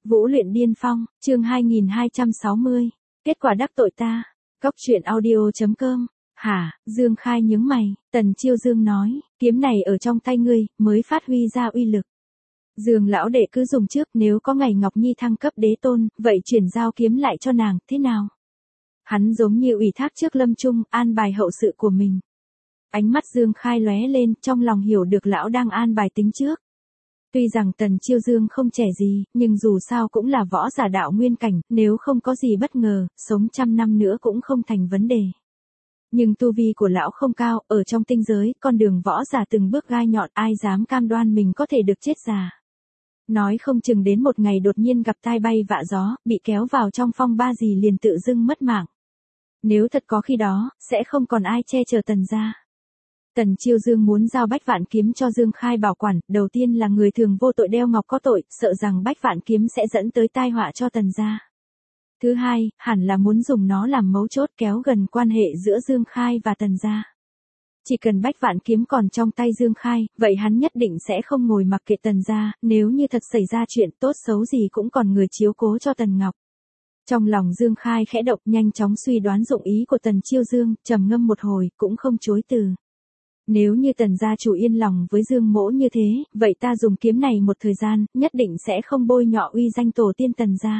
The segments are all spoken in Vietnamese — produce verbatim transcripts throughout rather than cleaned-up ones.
Vũ luyện điên phong, chương hai nghìn hai trăm sáu mươi. Kết quả đắc tội ta. Cóc truyện audio chấm com. Hả? Dương Khai nhướng mày, Tần Chiêu Dương nói, kiếm này ở trong tay ngươi, mới phát huy ra uy lực. Dương lão đệ cứ dùng trước, nếu có ngày Ngọc Nhi thăng cấp đế tôn, vậy chuyển giao kiếm lại cho nàng, thế nào? Hắn giống như ủy thác trước Lâm Trung, an bài hậu sự của mình. Ánh mắt Dương Khai lóe lên, trong lòng hiểu được lão đang an bài tính trước. Tuy rằng Tần Chiêu Dương không trẻ gì, nhưng dù sao cũng là võ giả đạo nguyên cảnh, nếu không có gì bất ngờ, sống trăm năm nữa cũng không thành vấn đề. Nhưng tu vi của lão không cao, ở trong tinh giới, con đường võ giả từng bước gai nhọn, ai dám cam đoan mình có thể được chết già. Nói không chừng đến một ngày đột nhiên gặp tai bay vạ gió, bị kéo vào trong phong ba gì liền tự dưng mất mạng. Nếu thật có khi đó, sẽ không còn ai che chở Tần gia. Tần Chiêu Dương muốn giao Bách Vạn Kiếm cho Dương Khai bảo quản, đầu tiên là người thường vô tội đeo ngọc có tội, sợ rằng Bách Vạn Kiếm sẽ dẫn tới tai họa cho Tần gia. Thứ hai, hẳn là muốn dùng nó làm mấu chốt kéo gần quan hệ giữa Dương Khai và Tần gia. Chỉ cần Bách Vạn Kiếm còn trong tay Dương Khai, vậy hắn nhất định sẽ không ngồi mặc kệ Tần gia, nếu như thật xảy ra chuyện tốt xấu gì cũng còn người chiếu cố cho Tần Ngọc. Trong lòng Dương Khai khẽ động, nhanh chóng suy đoán dụng ý của Tần Chiêu Dương, trầm ngâm một hồi, cũng không chối từ. Nếu như Tần gia chủ yên lòng với Dương mỗ như thế, vậy ta dùng kiếm này một thời gian, nhất định sẽ không bôi nhọ uy danh tổ tiên Tần gia.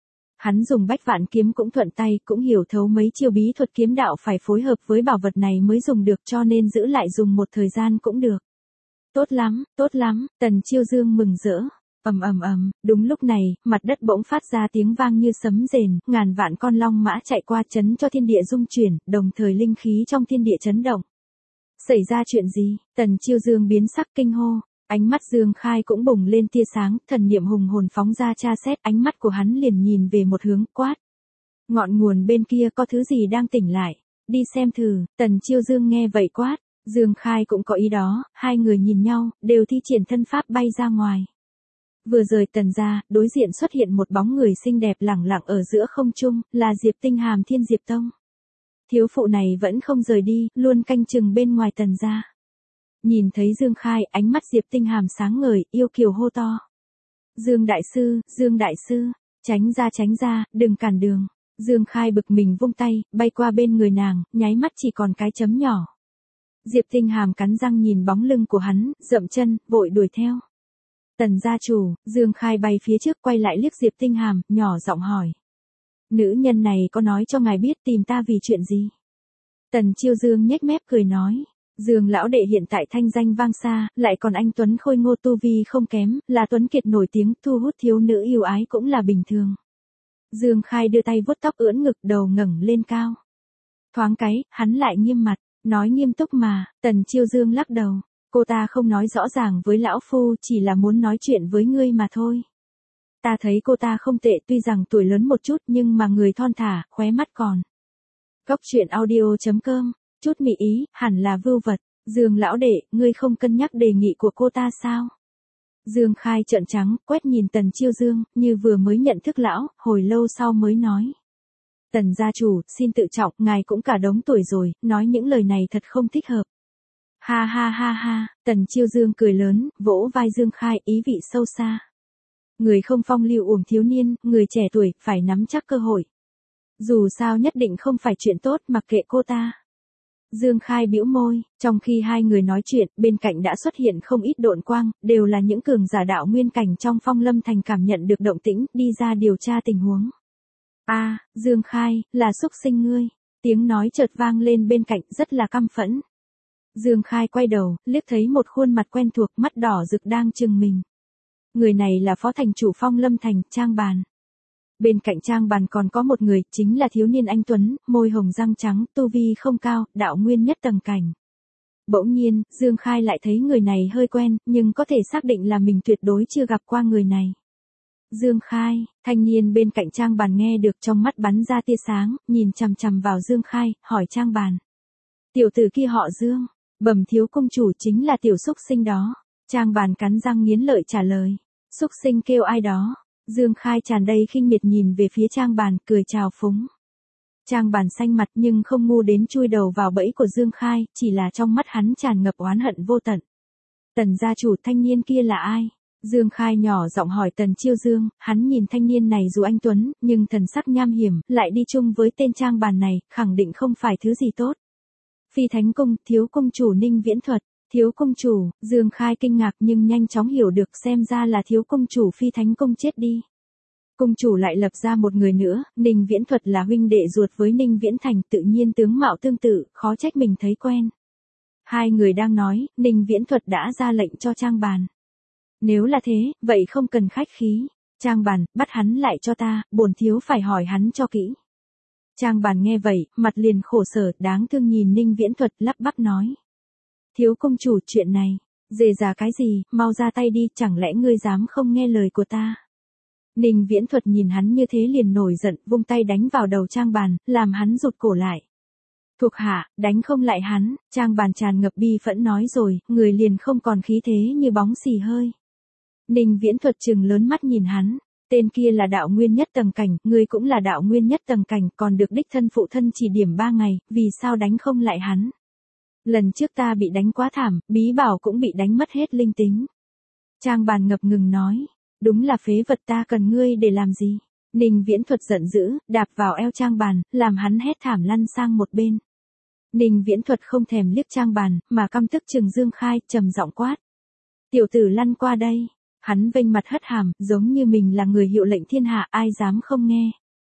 Hắn dùng Bách Vạn Kiếm cũng thuận tay, cũng hiểu thấu mấy chiêu bí thuật kiếm đạo phải phối hợp với bảo vật này mới dùng được, cho nên giữ lại dùng một thời gian cũng được. Tốt lắm, tốt lắm, Tần Chiêu Dương mừng rỡ. Ầm ầm ầm, đúng lúc này, mặt đất bỗng phát ra tiếng vang như sấm rền, ngàn vạn con long mã chạy qua chấn cho thiên địa rung chuyển, đồng thời linh khí trong thiên địa chấn động. Xảy ra chuyện gì? Tần Chiêu Dương biến sắc kinh hô, ánh mắt Dương Khai cũng bùng lên tia sáng, thần niệm hùng hồn phóng ra tra xét, ánh mắt của hắn liền nhìn về một hướng, quát. Ngọn nguồn bên kia có thứ gì đang tỉnh lại, đi xem thử. Tần Chiêu Dương nghe vậy quát, Dương Khai cũng có ý đó, hai người nhìn nhau, đều thi triển thân pháp bay ra ngoài. Vừa rời Tần gia, đối diện xuất hiện một bóng người xinh đẹp lẳng lặng ở giữa không trung, là Diệp Tinh Hàm Thiên Diệp Tông. Thiếu phụ này vẫn không rời đi, luôn canh chừng bên ngoài Tần gia. Nhìn thấy Dương Khai, ánh mắt Diệp Tinh Hàm sáng ngời, yêu kiều hô to. Dương đại sư, Dương đại sư, tránh ra tránh ra, đừng cản đường. Dương Khai bực mình vung tay, bay qua bên người nàng, nháy mắt chỉ còn cái chấm nhỏ. Diệp Tinh Hàm cắn răng nhìn bóng lưng của hắn, dậm chân, vội đuổi theo. Tần gia chủ, Dương Khai bay phía trước quay lại liếc Diệp Tinh Hàm, nhỏ giọng hỏi. Nữ nhân này có nói cho ngài biết tìm ta vì chuyện gì? Tần Chiêu Dương nhếch mép cười nói. Dương lão đệ hiện tại thanh danh vang xa, lại còn anh tuấn khôi ngô tu vi không kém, là tuấn kiệt nổi tiếng, thu hút thiếu nữ yêu ái cũng là bình thường. Dương Khai đưa tay vuốt tóc ưỡn ngực, đầu ngẩng lên cao. Thoáng cái, hắn lại nghiêm mặt, nói nghiêm túc mà. Tần Chiêu Dương lắc đầu. Cô ta không nói rõ ràng với lão phu, chỉ là muốn nói chuyện với ngươi mà thôi. Ta thấy cô ta không tệ, tuy rằng tuổi lớn một chút nhưng mà người thon thả, khóe mắt còn. Cóc truyện audio chấm com, chút mị ý, hẳn là vưu vật. Dương lão đệ, ngươi không cân nhắc đề nghị của cô ta sao? Dương Khai trợn trắng, quét nhìn Tần Chiêu Dương, như vừa mới nhận thức lão, hồi lâu sau mới nói. Tần gia chủ, xin tự trọng, ngài cũng cả đống tuổi rồi, nói những lời này thật không thích hợp. Ha ha ha ha, Tần Chiêu Dương cười lớn, vỗ vai Dương Khai, ý vị sâu xa. Người không phong lưu uổng thiếu niên, người trẻ tuổi, phải nắm chắc cơ hội. Dù sao nhất định không phải chuyện tốt, mặc kệ cô ta. Dương Khai bĩu môi, trong khi hai người nói chuyện, bên cạnh đã xuất hiện không ít độn quang, đều là những cường giả đạo nguyên cảnh trong Phong Lâm Thành cảm nhận được động tĩnh, đi ra điều tra tình huống. A, à, Dương Khai, là xúc sinh ngươi. Tiếng nói chợt vang lên bên cạnh, rất là căm phẫn. Dương Khai quay đầu, liếc thấy một khuôn mặt quen thuộc, mắt đỏ rực đang trừng mình. Người này là phó thành chủ Phong Lâm Thành, Trang Bàn. Bên cạnh Trang Bàn còn có một người, chính là thiếu niên anh tuấn, môi hồng răng trắng, tu vi không cao, đạo nguyên nhất tầng cảnh. Bỗng nhiên, Dương Khai lại thấy người này hơi quen, nhưng có thể xác định là mình tuyệt đối chưa gặp qua người này. Dương Khai, thanh niên bên cạnh Trang Bàn nghe được, trong mắt bắn ra tia sáng, nhìn chằm chằm vào Dương Khai, hỏi Trang Bàn. Tiểu tử kia họ Dương, bẩm thiếu công chủ, chính là tiểu xúc sinh đó. Trang Bàn cắn răng nghiến lợi trả lời. Xúc sinh kêu ai đó? Dương Khai tràn đầy khinh miệt nhìn về phía Trang Bàn, cười chào phúng. Trang Bàn xanh mặt nhưng không ngu đến chui đầu vào bẫy của Dương Khai, chỉ là trong mắt hắn tràn ngập oán hận vô tận. Tần gia chủ, thanh niên kia là ai? Dương Khai nhỏ giọng hỏi Tần Chiêu Dương, hắn nhìn thanh niên này dù anh tuấn, nhưng thần sắc nham hiểm, lại đi chung với tên trang bàn này, khẳng định không phải thứ gì tốt. Phi Thánh Cung, thiếu cung chủ Ninh Viễn Thuật. Thiếu cung chủ, Dương Khai kinh ngạc nhưng nhanh chóng hiểu được, xem ra là thiếu cung chủ Phi Thánh Cung chết đi. Cung chủ lại lập ra một người nữa, Ninh Viễn Thuật là huynh đệ ruột với Ninh Viễn Thành, tự nhiên tướng mạo tương tự, khó trách mình thấy quen. Hai người đang nói, Ninh Viễn Thuật đã ra lệnh cho trang bàn. Nếu là thế, vậy không cần khách khí. Trang bàn, bắt hắn lại cho ta, bổn thiếu phải hỏi hắn cho kỹ. Trang bàn nghe vậy, mặt liền khổ sở, đáng thương nhìn Ninh Viễn Thuật, lắp bắp nói. Thiếu công chủ, chuyện này, dề già cái gì, mau ra tay đi, chẳng lẽ ngươi dám không nghe lời của ta. Ninh Viễn Thuật nhìn hắn như thế liền nổi giận, vung tay đánh vào đầu trang bàn, làm hắn rụt cổ lại. Thuộc hạ, đánh không lại hắn, trang bàn tràn ngập bi phẫn nói rồi, người liền không còn khí thế như bóng xì hơi. Ninh Viễn Thuật trừng lớn mắt nhìn hắn, tên kia là đạo nguyên nhất tầng cảnh, ngươi cũng là đạo nguyên nhất tầng cảnh, còn được đích thân phụ thân chỉ điểm ba ngày, vì sao đánh không lại hắn. Lần trước ta bị đánh quá thảm, bí bảo cũng bị đánh mất hết linh tính. Trang bàn ngập ngừng nói, đúng là phế vật, ta cần ngươi để làm gì. Ninh Viễn Thuật giận dữ, đạp vào eo trang bàn, làm hắn hét thảm lăn sang một bên. Ninh Viễn Thuật không thèm liếc trang bàn, mà căm tức trừng Dương Khai, trầm giọng quát. Tiểu tử lăn qua đây. Hắn vênh mặt hất hàm, giống như mình là người hiệu lệnh thiên hạ, ai dám không nghe.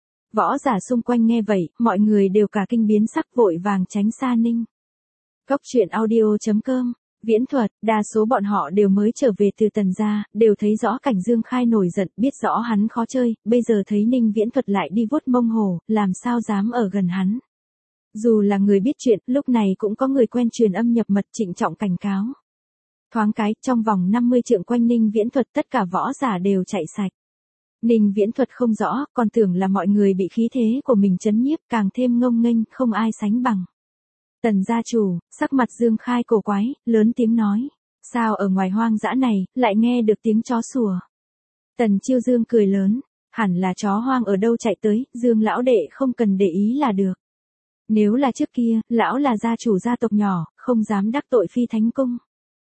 Võ giả xung quanh nghe vậy, mọi người đều cả kinh biến sắc, vội vàng tránh xa Ninh. Cốc truyện audio chấm com. Viễn Thuật, đa số bọn họ đều mới trở về từ Tần gia, đều thấy rõ cảnh Dương Khai nổi giận, biết rõ hắn khó chơi, bây giờ thấy Ninh Viễn Thuật lại đi vuốt mông hồ, làm sao dám ở gần hắn. Dù là người biết chuyện, lúc này cũng có người quen truyền âm nhập mật trịnh trọng cảnh cáo. Thoáng cái, trong vòng năm mươi trượng quanh Ninh Viễn Thuật tất cả võ giả đều chạy sạch. Ninh Viễn Thuật không rõ, còn tưởng là mọi người bị khí thế của mình chấn nhiếp, càng thêm ngông nghênh, không ai sánh bằng. Tần gia chủ, sắc mặt Dương Khai cổ quái, lớn tiếng nói. Sao ở ngoài hoang dã này, lại nghe được tiếng chó sủa. Tần Chiêu Dương cười lớn, hẳn là chó hoang ở đâu chạy tới, Dương lão đệ không cần để ý là được. Nếu là trước kia, lão là gia chủ gia tộc nhỏ, không dám đắc tội Phi Thánh Cung.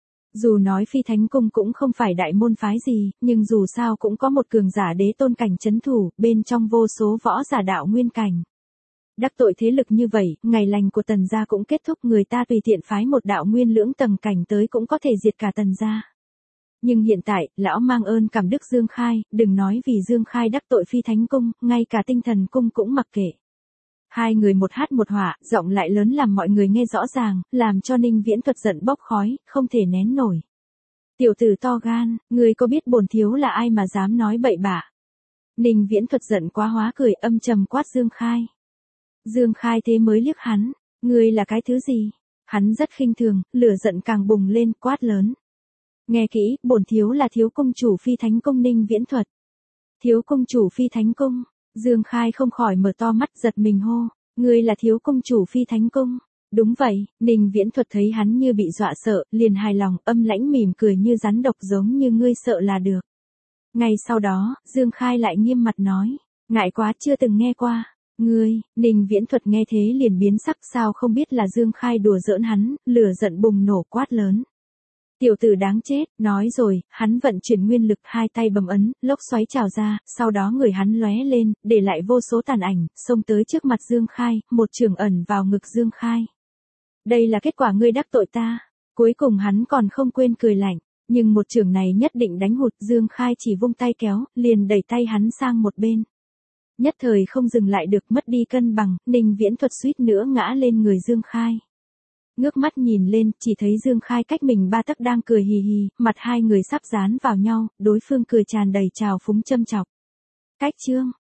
Dù nói Phi Thánh Cung cũng không phải đại môn phái gì, nhưng dù sao cũng có một cường giả đế tôn cảnh chấn thủ, bên trong vô số võ giả đạo nguyên cảnh. Đắc tội thế lực như vậy, ngày lành của Tần gia cũng kết thúc, người ta tùy tiện phái một đạo nguyên lưỡng tầng cảnh tới cũng có thể diệt cả Tần gia. Nhưng hiện tại, lão mang ơn cảm đức Dương Khai, đừng nói vì Dương Khai đắc tội Phi Thánh Cung, ngay cả Tinh Thần Cung cũng mặc kệ. Hai người một hát một họa, giọng lại lớn làm mọi người nghe rõ ràng, làm cho Ninh Viễn Thuật giận bốc khói, không thể nén nổi. Tiểu tử to gan, ngươi có biết bổn thiếu là ai mà dám nói bậy bạ? Ninh Viễn Thuật giận quá hóa cười, âm trầm quát Dương Khai. Dương Khai thế mới liếc hắn, ngươi là cái thứ gì? Hắn rất khinh thường, lửa giận càng bùng lên, quát lớn. Nghe kỹ, bổn thiếu là thiếu cung chủ Phi Thánh Cung Ninh Viễn Thuật. Thiếu cung chủ Phi Thánh Cung. Dương Khai không khỏi mở to mắt, giật mình hô, ngươi là thiếu cung chủ Phi Thánh Cung. Đúng vậy, Ninh Viễn Thuật thấy hắn như bị dọa sợ, liền hài lòng, âm lãnh mỉm cười như rắn độc, giống như ngươi sợ là được. Ngay sau đó, Dương Khai lại nghiêm mặt nói, ngại quá, chưa từng nghe qua. Ngươi, Ninh Viễn Thuật nghe thế liền biến sắc, sao không biết là Dương Khai đùa giỡn hắn, lửa giận bùng nổ, quát lớn. Tiểu tử đáng chết, nói rồi, hắn vận chuyển nguyên lực, hai tay bấm ấn, lốc xoáy trào ra, sau đó người hắn lóe lên, để lại vô số tàn ảnh, xông tới trước mặt Dương Khai, một trường ẩn vào ngực Dương Khai. Đây là kết quả ngươi đắc tội ta. Cuối cùng hắn còn không quên cười lạnh, nhưng một trường này nhất định đánh hụt, Dương Khai chỉ vung tay kéo, liền đẩy tay hắn sang một bên. Nhất thời không dừng lại được, mất đi cân bằng, Ninh Viễn Thuật suýt nữa ngã lên người Dương Khai. Ngước mắt nhìn lên, chỉ thấy Dương Khai cách mình ba tấc đang cười hì hì, mặt hai người sắp dán vào nhau, đối phương cười tràn đầy trào phúng châm chọc. Cách chương